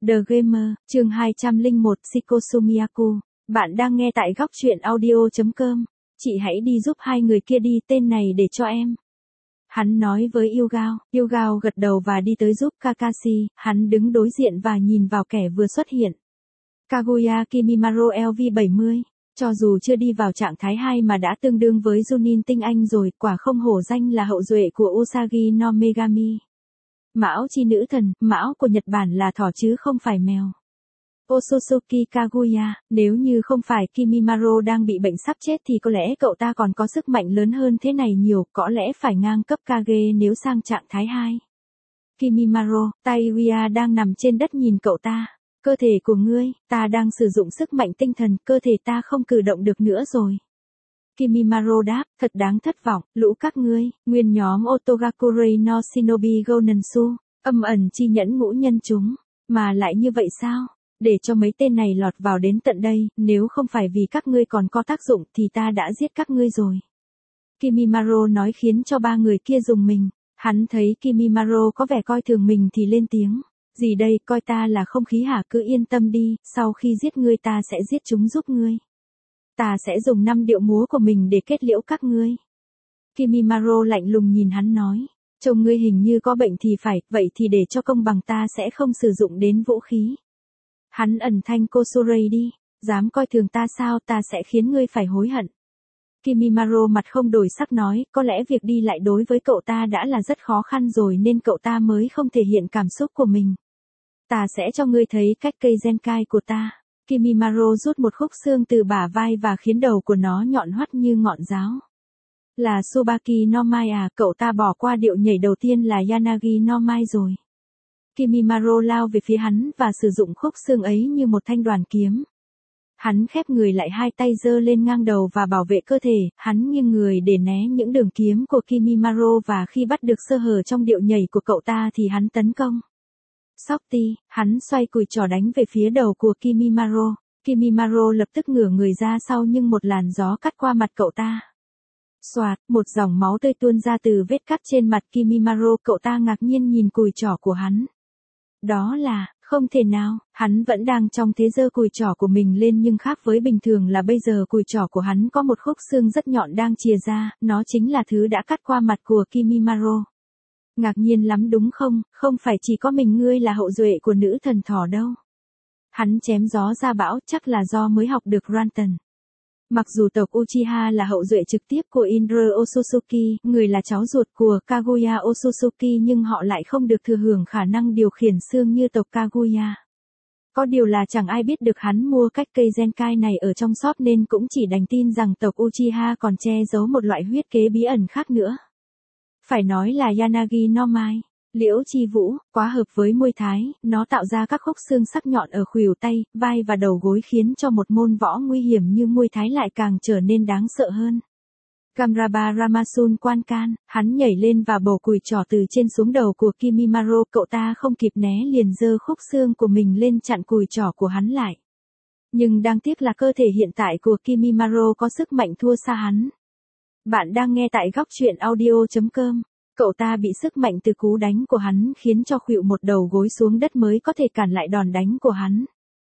The Gamer, chương 201 Shikosumiyaku. Bạn đang nghe tại góc truyện audio.com. Chị hãy đi giúp hai người kia đi, tên này để cho em. Hắn nói với Yugao. Yugao gật đầu và đi tới giúp Kakashi. Hắn đứng đối diện và nhìn vào kẻ vừa xuất hiện. Kaguya Kimimaro LV70. Cho dù chưa đi vào trạng thái 2 mà đã tương đương với Junin tinh anh rồi, quả không hổ danh là hậu duệ của Usagi no Megami. Mão chi nữ thần, mão của Nhật Bản là thỏ chứ không phải mèo. Otsutsuki Kaguya, nếu như không phải Kimimaro đang bị bệnh sắp chết thì có lẽ cậu ta còn có sức mạnh lớn hơn thế này nhiều, có lẽ phải ngang cấp Kage nếu sang trạng thái 2. Kimimaro, Taiuya đang nằm trên đất nhìn cậu ta. Cơ thể của ngươi, ta đang sử dụng sức mạnh tinh thần, cơ thể ta không cử động được nữa rồi. Kimimaro đáp, thật đáng thất vọng, lũ các ngươi, nguyên nhóm Otogakure no Shinobi Gonensu, âm ẩn chi nhẫn ngũ nhân chúng, mà lại như vậy sao? Để cho mấy tên này lọt vào đến tận đây, nếu không phải vì các ngươi còn có tác dụng thì ta đã giết các ngươi rồi. Kimimaro nói khiến cho ba người kia rùng mình, hắn thấy Kimimaro có vẻ coi thường mình thì lên tiếng. Gì đây, coi ta là không khí hả? Cứ yên tâm đi, sau khi giết ngươi ta sẽ giết chúng giúp ngươi. Ta sẽ dùng 5 điệu múa của mình để kết liễu các ngươi. Kimimaro lạnh lùng nhìn hắn nói. Trông ngươi hình như có bệnh thì phải, vậy thì để cho công bằng ta sẽ không sử dụng đến vũ khí. Hắn ẩn thanh Kosurei đi, dám coi thường ta sao, ta sẽ khiến ngươi phải hối hận. Kimimaro mặt không đổi sắc nói, có lẽ việc đi lại đối với cậu ta đã là rất khó khăn rồi nên cậu ta mới không thể hiện cảm xúc của mình. Ta sẽ cho ngươi thấy cách cây Zenkai của ta. Kimimaro rút một khúc xương từ bả vai và khiến đầu của nó nhọn hoắt như ngọn giáo. Là Tsubaki no Mai à, cậu ta bỏ qua điệu nhảy đầu tiên là Yanagi no Mai rồi. Kimimaro lao về phía hắn và sử dụng khúc xương ấy như một thanh đoàn kiếm. Hắn khép người lại, hai tay giơ lên ngang đầu và bảo vệ cơ thể, hắn nghiêng người để né những đường kiếm của Kimimaro và khi bắt được sơ hở trong điệu nhảy của cậu ta thì hắn tấn công. Softy, hắn xoay cùi trỏ đánh về phía đầu của Kimimaro. Kimimaro lập tức ngửa người ra sau nhưng một làn gió cắt qua mặt cậu ta. Xoạt, một dòng máu tươi tuôn ra từ vết cắt trên mặt Kimimaro, cậu ta ngạc nhiên nhìn cùi trỏ của hắn. Đó là, không thể nào, hắn vẫn đang trong thế giơ cùi trỏ của mình lên nhưng khác với bình thường là bây giờ cùi trỏ của hắn có một khúc xương rất nhọn đang chìa ra, nó chính là thứ đã cắt qua mặt của Kimimaro. Ngạc nhiên lắm đúng không, không phải chỉ có mình ngươi là hậu duệ của nữ thần thỏ đâu. Hắn chém gió ra bão, chắc là do mới học được Ranton. Mặc dù tộc Uchiha là hậu duệ trực tiếp của Indra Otsutsuki, người là cháu ruột của Kaguya Otsutsuki nhưng họ lại không được thừa hưởng khả năng điều khiển xương như tộc Kaguya. Có điều là chẳng ai biết được hắn mua cách cây Zenkai này ở trong shop nên cũng chỉ đành tin rằng tộc Uchiha còn che giấu một loại huyết kế bí ẩn khác nữa. Phải nói là Yanagi no Mai. Liễu chi vũ, quá hợp với Muay Thái, nó tạo ra các khúc xương sắc nhọn ở khuỷu tay, vai và đầu gối khiến cho một môn võ nguy hiểm như Muay Thái lại càng trở nên đáng sợ hơn. Kamraba Ramasun Quan Can, hắn nhảy lên và bổ cùi trỏ từ trên xuống đầu của Kimimaro, cậu ta không kịp né liền giơ khúc xương của mình lên chặn cùi trỏ của hắn lại. Nhưng đáng tiếc là cơ thể hiện tại của Kimimaro có sức mạnh thua xa hắn. Bạn đang nghe tại góc truyện audio.com. Cậu ta bị sức mạnh từ cú đánh của hắn khiến cho khuỵu một đầu gối xuống đất mới có thể cản lại đòn đánh của hắn.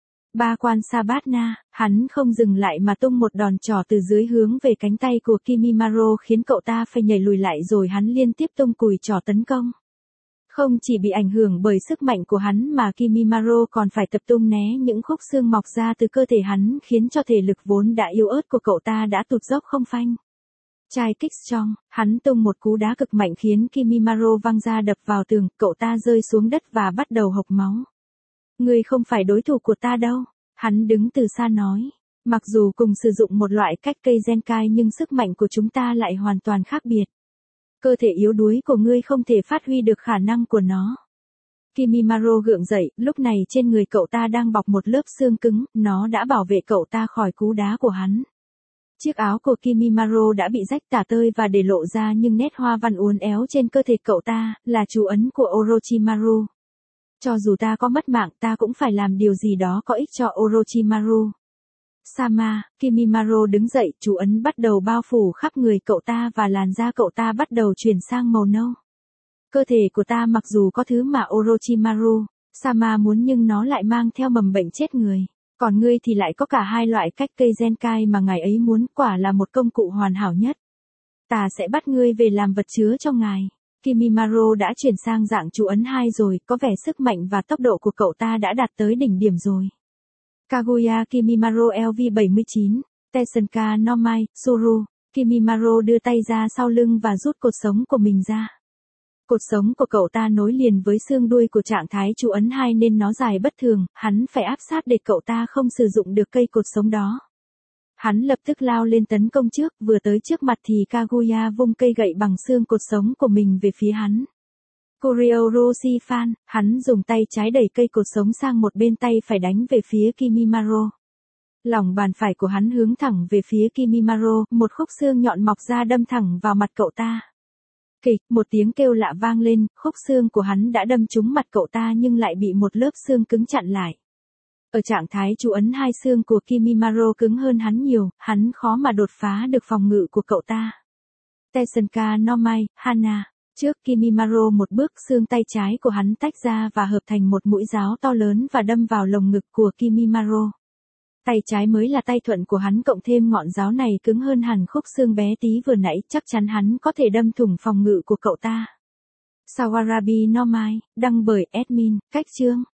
Ba quan Sabatna, hắn không dừng lại mà tung một đòn trỏ từ dưới hướng về cánh tay của Kimimaro khiến cậu ta phải nhảy lùi lại rồi hắn liên tiếp tung cùi trỏ tấn công. Không chỉ bị ảnh hưởng bởi sức mạnh của hắn mà Kimimaro còn phải tập trung né những khúc xương mọc ra từ cơ thể hắn khiến cho thể lực vốn đã yếu ớt của cậu ta đã tụt dốc không phanh. Chai kích strong, hắn tung một cú đá cực mạnh khiến Kimimaro văng ra đập vào tường, cậu ta rơi xuống đất và bắt đầu hộc máu. Ngươi không phải đối thủ của ta đâu, hắn đứng từ xa nói. Mặc dù cùng sử dụng một loại cách cây Zenkai nhưng sức mạnh của chúng ta lại hoàn toàn khác biệt. Cơ thể yếu đuối của ngươi không thể phát huy được khả năng của nó. Kimimaro gượng dậy, lúc này trên người cậu ta đang bọc một lớp xương cứng, nó đã bảo vệ cậu ta khỏi cú đá của hắn. Chiếc áo của Kimimaro đã bị rách tả tơi và để lộ ra nhưng nét hoa văn uốn éo trên cơ thể cậu ta, là chú ấn của Orochimaru. Cho dù ta có mất mạng ta cũng phải làm điều gì đó có ích cho Orochimaru. Sama, Kimimaro đứng dậy, chú ấn bắt đầu bao phủ khắp người cậu ta và làn da cậu ta bắt đầu chuyển sang màu nâu. Cơ thể của ta mặc dù có thứ mà Orochimaru, Sama muốn nhưng nó lại mang theo mầm bệnh chết người. Còn ngươi thì lại có cả hai loại cách cây Zenkai mà ngài ấy muốn, quả là một công cụ hoàn hảo nhất. Ta sẽ bắt ngươi về làm vật chứa cho ngài. Kimimaro đã chuyển sang dạng chú ấn 2 rồi, có vẻ sức mạnh và tốc độ của cậu ta đã đạt tới đỉnh điểm rồi. Kaguya Kimimaro LV79, Tesenka no Mai, Suru. Kimimaro đưa tay ra sau lưng và rút cột sống của mình ra. Cột sống của cậu ta nối liền với xương đuôi của trạng thái chú ấn 2 nên nó dài bất thường, hắn phải áp sát để cậu ta không sử dụng được cây cột sống đó. Hắn lập tức lao lên tấn công trước, vừa tới trước mặt thì Kaguya vung cây gậy bằng xương cột sống của mình về phía hắn. Kuryo-roshi Fan, hắn dùng tay trái đẩy cây cột sống sang một bên, tay phải đánh về phía Kimimaro. Lòng bàn phải của hắn hướng thẳng về phía Kimimaro, một khúc xương nhọn mọc ra đâm thẳng vào mặt cậu ta. Kịch, một tiếng kêu lạ vang lên, khúc xương của hắn đã đâm trúng mặt cậu ta nhưng lại bị một lớp xương cứng chặn lại. Ở trạng thái chú ấn 2, xương của Kimimaro cứng hơn hắn nhiều, hắn khó mà đột phá được phòng ngự của cậu ta. Tesenka no Mai, Hana. Trước Kimimaro một bước, xương tay trái của hắn tách ra và hợp thành một mũi giáo to lớn và đâm vào lồng ngực của Kimimaro. Tay trái mới là tay thuận của hắn, cộng thêm ngọn giáo này cứng hơn hẳn khúc xương bé tí vừa nãy, chắc chắn hắn có thể đâm thủng phòng ngự của cậu ta. Sawarabi no Mai, đăng bởi admin, cách chương.